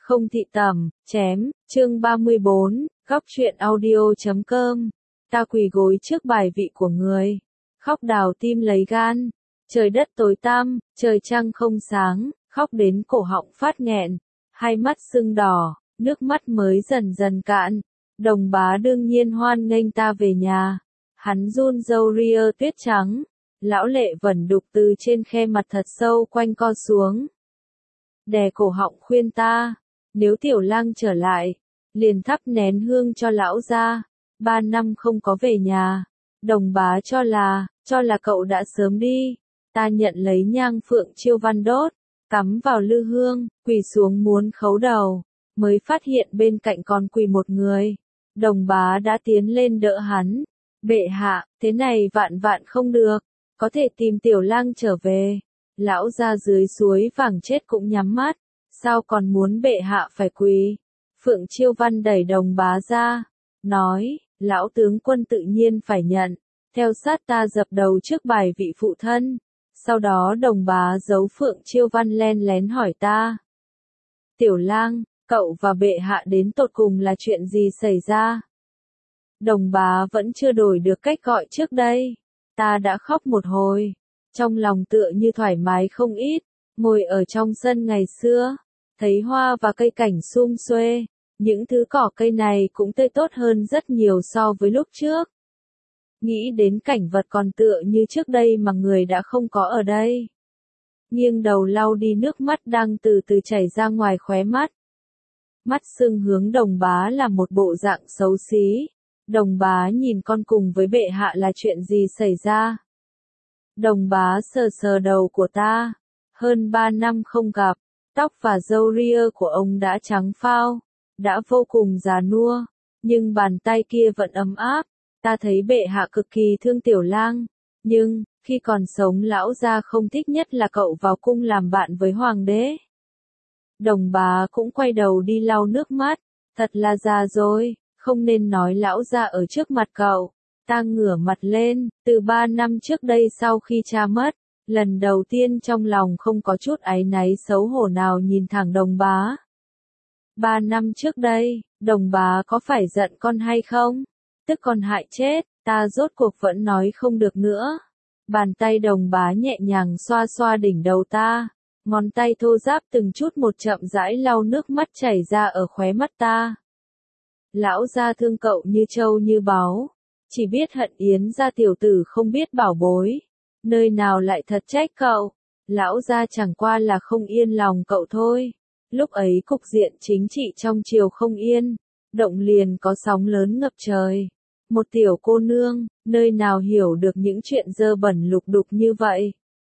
Không thị tẩm, chém, chương 34, góc truyện audio.com. Ta quỳ gối trước bài vị của người, khóc đào tim lấy gan. Trời đất tối tăm, trời trăng không sáng, khóc đến cổ họng phát nghẹn, hai mắt sưng đỏ, nước mắt mới dần dần cạn. Đồng bá đương nhiên hoan nghênh ta về nhà. Hắn run râu ria tuyết trắng, lão lệ vẩn đục từ trên khe mặt thật sâu quanh co xuống. Đè cổ họng khuyên ta, nếu tiểu lang trở lại, liền thắp nén hương cho lão gia. 3 năm không có về nhà, đồng bá cho là cậu đã sớm đi. Ta nhận lấy nhang phượng chiêu văn đốt, cắm vào lư hương, quỳ xuống muốn khấu đầu, mới phát hiện bên cạnh còn quỳ một người. Đồng bá đã tiến lên đỡ hắn. Bệ hạ, thế này vạn vạn không được, có thể tìm tiểu lang trở về. Lão gia dưới suối vàng chết cũng nhắm mắt, sao còn muốn bệ hạ phải quỳ? Phượng Chiêu Văn đẩy đồng bá ra, nói, lão tướng quân tự nhiên phải nhận, theo sát ta dập đầu trước bài vị phụ thân. Sau đó đồng bá giấu Phượng Chiêu Văn len lén hỏi ta. Tiểu lang, cậu và bệ hạ đến tột cùng là chuyện gì xảy ra? Đồng bá vẫn chưa đổi được cách gọi trước đây. Ta đã khóc một hồi, trong lòng tựa như thoải mái không ít, ngồi ở trong sân ngày xưa, thấy hoa và cây cảnh sum xuê, những thứ cỏ cây này cũng tươi tốt hơn rất nhiều so với lúc trước. Nghĩ đến cảnh vật còn tựa như trước đây mà người đã không có ở đây. Nghiêng đầu lau đi nước mắt đang từ từ chảy ra ngoài khóe mắt. Mắt sưng hướng đồng bá là một bộ dạng xấu xí. Đồng bá nhìn con cùng với bệ hạ là chuyện gì xảy ra? Đồng bá sờ sờ đầu của ta. Hơn 3 năm không gặp, tóc và râu ria của ông đã trắng phao, đã vô cùng già nua, nhưng bàn tay kia vẫn ấm áp. Ta thấy bệ hạ cực kỳ thương tiểu lang, nhưng, khi còn sống lão gia không thích nhất là cậu vào cung làm bạn với hoàng đế. Đồng bá cũng quay đầu đi lau nước mắt, thật là già rồi, không nên nói lão gia ở trước mặt cậu. Ta ngửa mặt lên, từ 3 năm trước đây sau khi cha mất, lần đầu tiên trong lòng không có chút áy náy xấu hổ nào nhìn thẳng đồng bá. 3 năm trước đây, đồng bá có phải giận con hay không? Tức con hại chết, ta rốt cuộc vẫn nói không được nữa. Bàn tay đồng bá nhẹ nhàng xoa xoa đỉnh đầu ta, ngón tay thô ráp từng chút một chậm rãi lau nước mắt chảy ra ở khóe mắt ta. Lão gia thương cậu như trâu như báu, chỉ biết hận Yến gia tiểu tử không biết bảo bối, nơi nào lại thật trách cậu. Lão gia chẳng qua là không yên lòng cậu thôi. Lúc ấy cục diện chính trị trong triều không yên, động liền có sóng lớn ngập trời. Một tiểu cô nương, nơi nào hiểu được những chuyện dơ bẩn lục đục như vậy.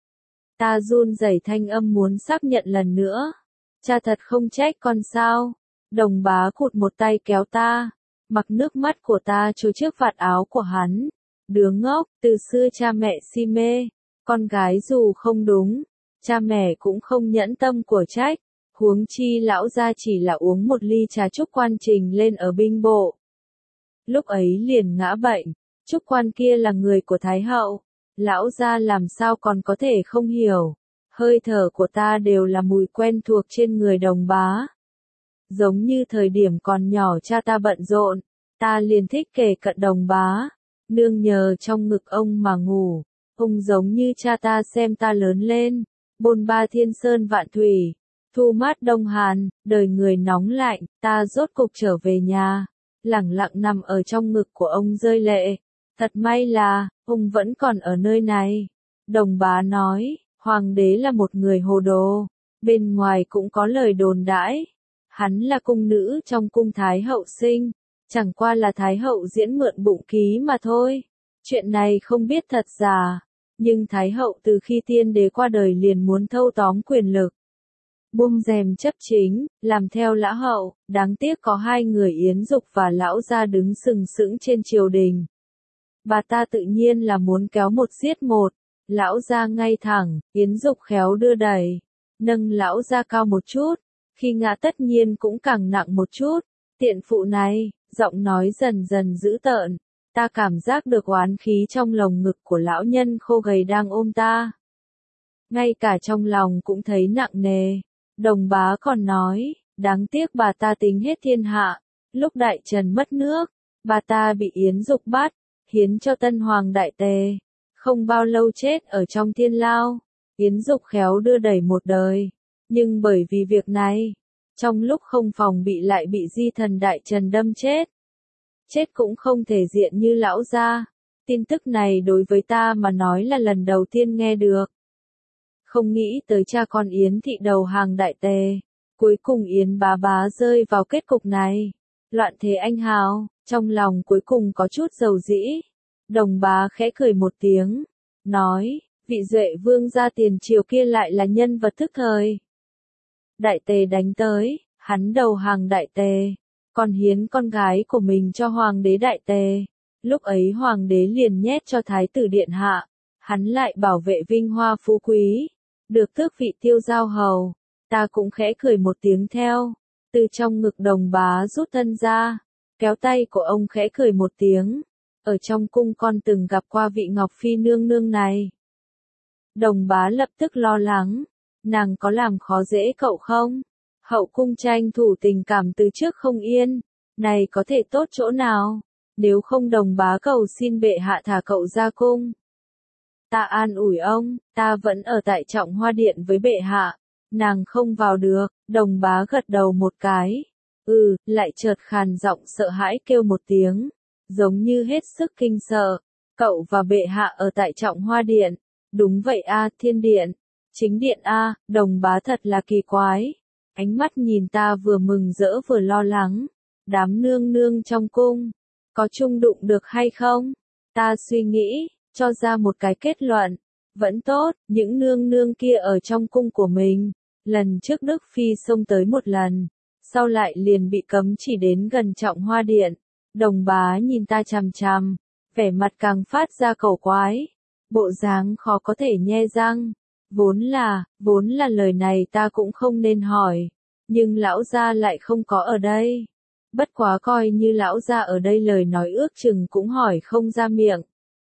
Ta run rẩy thanh âm muốn xác nhận lần nữa. Cha thật không trách con sao? Đồng bá cụt một tay kéo ta, mặc nước mắt của ta trôi trước vạt áo của hắn. Đứa ngốc, từ xưa cha mẹ si mê, con gái dù không đúng, cha mẹ cũng không nhẫn tâm của trách. Huống chi lão gia chỉ là uống một ly trà Trúc Quan trình lên ở binh bộ. Lúc ấy liền ngã bệnh, Trúc Quan kia là người của Thái hậu, lão gia làm sao còn có thể không hiểu. Hơi thở của ta đều là mùi quen thuộc trên người đồng bá. Giống như thời điểm còn nhỏ cha ta bận rộn, ta liền thích kề cận đồng bá, nương nhờ trong ngực ông mà ngủ. Ông giống như cha ta xem ta lớn lên, bôn ba thiên sơn vạn thủy, thu mát đông hàn, đời người nóng lạnh. Ta rốt cục trở về nhà, lẳng lặng nằm ở trong ngực của ông rơi lệ. Thật may là, ông vẫn còn ở nơi này. Đồng bá nói, hoàng đế là một người hồ đồ, bên ngoài cũng có lời đồn đãi. Hắn là cung nữ trong cung Thái hậu sinh, chẳng qua là Thái hậu diễn mượn bụng ký mà thôi. Chuyện này không biết thật giả, nhưng Thái hậu từ khi tiên đế qua đời liền muốn thâu tóm quyền lực. Buông rèm chấp chính, làm theo lã hậu, đáng tiếc có 2 người Yến Dục và lão gia đứng sừng sững trên triều đình. Bà ta tự nhiên là muốn kéo một giết một, lão gia ngay thẳng, Yến Dục khéo đưa đẩy, nâng lão gia cao một chút, khi ngã tất nhiên cũng càng nặng một chút. Tiện phụ này, giọng nói dần dần dữ tợn, ta cảm giác được oán khí trong lồng ngực của lão nhân khô gầy đang ôm ta. Ngay cả trong lòng cũng thấy nặng nề. Đồng bá còn nói, Đáng tiếc bà ta tính hết thiên hạ, lúc Đại Trần mất nước, bà ta bị Yến Dục bắt, hiến cho Tân Hoàng Đại Tề, không bao lâu chết ở trong thiên lao. Yến Dục khéo đưa đẩy một đời, nhưng bởi vì việc này, trong lúc không phòng bị lại bị di thần Đại Trần đâm chết. Chết cũng không thể diện như lão gia. Tin tức này đối với ta mà nói là lần đầu tiên nghe được. Không nghĩ tới cha con Yến thị đầu hàng Đại Tề. Cuối cùng Yến bá bá rơi vào kết cục này. Loạn thế anh hào, trong lòng cuối cùng có chút dầu dĩ. Đồng bá khẽ cười một tiếng, nói, vị Duệ vương gia tiền triều kia lại là nhân vật thức thời. Đại Tề đánh tới, hắn đầu hàng Đại Tề, còn hiến con gái của mình cho Hoàng đế Đại Tề. Lúc ấy Hoàng đế liền nhét cho Thái tử Điện Hạ, hắn lại bảo vệ vinh hoa phú quý, được tước vị Tiêu Giao hầu. Ta cũng khẽ cười một tiếng theo, từ trong ngực Đồng bá rút thân ra, kéo tay của ông khẽ cười một tiếng. Ở trong cung con từng gặp qua vị Ngọc Phi nương nương này. Đồng bá lập tức lo lắng, nàng có làm khó dễ cậu không? Hậu cung tranh thủ tình cảm từ trước không yên, này có thể tốt chỗ nào? Nếu không Đồng bá cầu xin bệ hạ thả cậu ra cung. Ta an ủi ông, ta vẫn ở tại Trọng Hoa Điện với bệ hạ. Nàng không vào được. Đồng bá gật đầu một cái. Lại chợt khàn giọng sợ hãi kêu một tiếng, giống như hết sức kinh sợ. Cậu và bệ hạ ở tại Trọng Hoa Điện. Đúng vậy a, Thiên Điện. Chính điện a. Đồng bá thật là kỳ quái. Ánh mắt nhìn ta vừa mừng rỡ vừa lo lắng. Đám nương nương trong cung, có chung đụng được hay không? Ta suy nghĩ, cho ra một cái kết luận. Vẫn tốt, những nương nương kia ở trong cung của mình. Lần trước Đức Phi xông tới một lần, sau lại liền bị cấm chỉ đến gần Trọng Hoa Điện. Đồng bá nhìn ta chằm chằm, vẻ mặt càng phát ra cầu quái. Bộ dáng khó có thể nhe răng. Vốn là lời này ta cũng không nên hỏi. Nhưng lão gia lại không có ở đây. Bất quá coi như lão gia ở đây lời nói ước chừng cũng hỏi không ra miệng.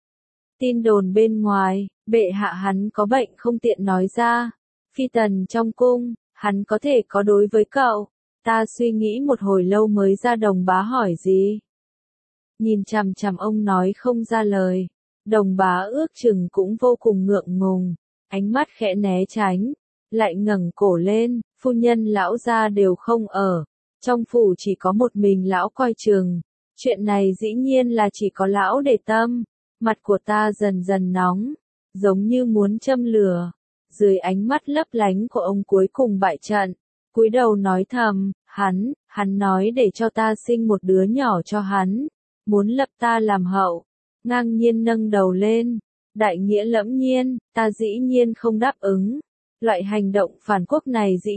Tin đồn bên ngoài, bệ hạ hắn có bệnh không tiện nói ra. Phi tần trong cung, hắn có thể có đối với cậu. Ta suy nghĩ một hồi lâu mới ra. Đồng bá hỏi gì? Nhìn chằm chằm ông nói không ra lời. Đồng bá ước chừng cũng vô cùng ngượng ngùng, ánh mắt khẽ né tránh, lại ngẩng cổ lên. Phu nhân lão gia đều không ở, trong phủ chỉ có một mình lão coi chừng. Chuyện này dĩ nhiên là chỉ có lão để tâm. Mặt của ta dần dần nóng, giống như muốn châm lửa. Dưới ánh mắt lấp lánh của ông cuối cùng bại trận, cúi đầu nói thầm, hắn nói để cho ta sinh một đứa nhỏ cho hắn, muốn lập ta làm hậu. Ngang nhiên nâng đầu lên, đại nghĩa lẫm nhiên, ta dĩ nhiên không đáp ứng. Loại hành động phản quốc này dĩ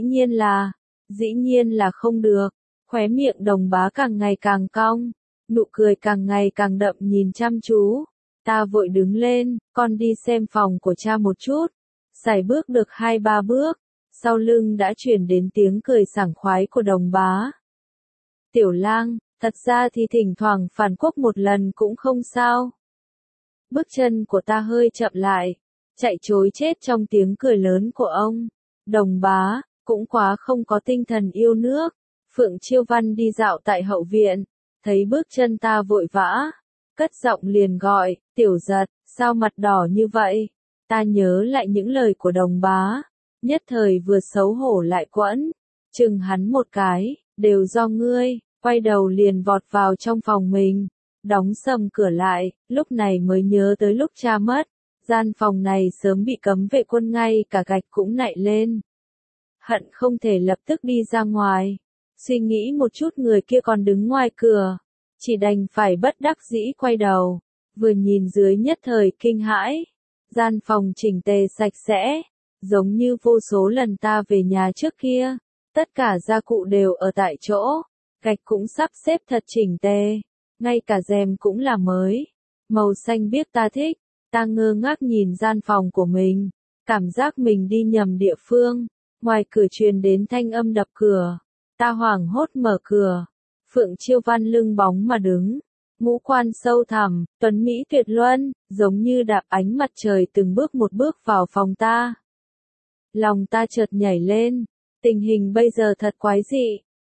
nhiên là không được. Khóe miệng Đồng bá càng ngày càng cong, nụ cười càng ngày càng đậm nhìn chăm chú. Ta vội đứng lên, con đi xem phòng của cha một chút. Sải bước được 2-3 bước, sau lưng đã truyền đến tiếng cười sảng khoái của Đồng bá. Tiểu lang, thật ra thì thỉnh thoảng phản quốc một lần cũng không sao. Bước chân của ta hơi chậm lại, chạy trối chết trong tiếng cười lớn của ông. Đồng bá, cũng quá không có tinh thần yêu nước. Phượng Chiêu Văn đi dạo tại hậu viện, thấy bước chân ta vội vã, cất giọng liền gọi, Tiểu Giật, sao mặt đỏ như vậy? Ta nhớ lại những lời của Đồng bá, nhất thời vừa xấu hổ lại quẫn, chừng hắn một cái, đều do ngươi, quay đầu liền vọt vào trong phòng mình, đóng sầm cửa lại. Lúc này mới nhớ tới lúc cha mất, gian phòng này sớm bị cấm vệ quân, ngay cả gạch cũng nạy lên. Hận không thể lập tức đi ra ngoài. Suy nghĩ một chút người kia còn đứng ngoài cửa, chỉ đành phải bất đắc dĩ quay đầu, vừa nhìn dưới nhất thời kinh hãi. Gian phòng chỉnh tề sạch sẽ, giống như vô số lần ta về nhà trước kia, tất cả gia cụ đều ở tại chỗ, gạch cũng sắp xếp thật chỉnh tề, ngay cả rèm cũng là mới, màu xanh biếc ta thích. Ta ngơ ngác nhìn gian phòng của mình, cảm giác mình đi nhầm địa phương. Ngoài cửa truyền đến thanh âm đập cửa. Ta hoảng hốt mở cửa. Phượng Chiêu Văn lưng bóng mà đứng, ngũ quan sâu thẳm, tuấn mỹ tuyệt luân, giống như đạp ánh mặt trời từng bước một bước vào phòng ta. Lòng ta chợt nhảy lên, tình hình bây giờ thật quái dị,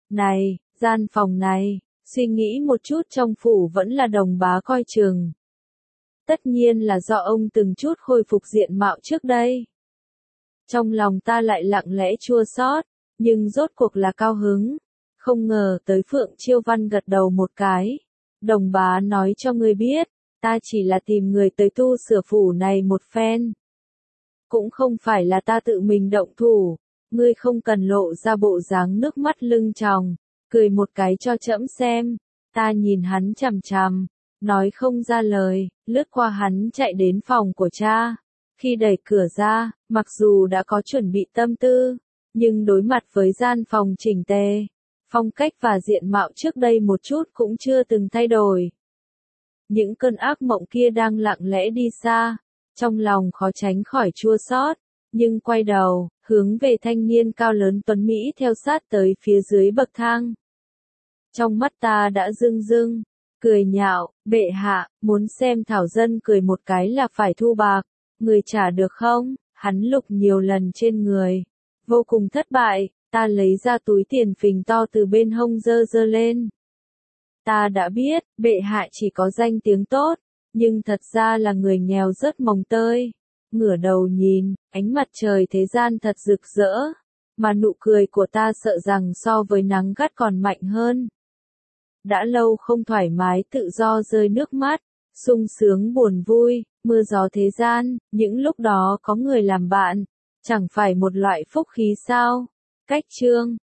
Này, gian phòng này, suy nghĩ một chút trong phủ vẫn là Đồng bá coi chừng. Tất nhiên là do ông từng chút khôi phục diện mạo trước đây. Trong lòng ta lại lặng lẽ chua xót, nhưng rốt cuộc là cao hứng. Không ngờ tới Phượng Chiêu Văn gật đầu một cái. Đồng bá nói cho ngươi biết, ta chỉ là tìm người tới tu sửa phủ này một phen. Cũng không phải là ta tự mình động thủ, ngươi không cần lộ ra bộ dáng nước mắt lưng tròng, cười một cái cho trẫm xem. Ta nhìn hắn chằm chằm, nói không ra lời, lướt qua hắn chạy đến phòng của cha. Khi đẩy cửa ra, mặc dù đã có chuẩn bị tâm tư, nhưng đối mặt với gian phòng chỉnh tề, phong cách và diện mạo trước đây một chút cũng chưa từng thay đổi. Những cơn ác mộng kia đang lặng lẽ đi xa, trong lòng khó tránh khỏi chua xót, nhưng quay đầu, hướng về thanh niên cao lớn tuấn Mỹ theo sát tới phía dưới bậc thang. Trong mắt ta đã rưng rưng, cười nhạo, bệ hạ, muốn xem Thảo Dân cười một cái là phải thu bạc, người trả được không? Hắn lục nhiều lần trên người, vô cùng thất bại, ta lấy ra túi tiền phình to từ bên hông giơ giơ lên. Ta đã biết, bệ hạ chỉ có danh tiếng tốt, nhưng thật ra là người nghèo rất mồng tơi. Ngửa đầu nhìn, ánh mặt trời thế gian thật rực rỡ, mà nụ cười của ta sợ rằng so với nắng gắt còn mạnh hơn. Đã lâu không thoải mái tự do rơi nước mắt, sung sướng buồn vui, mưa gió thế gian, những lúc đó có người làm bạn, chẳng phải một loại phúc khí sao? Cách chương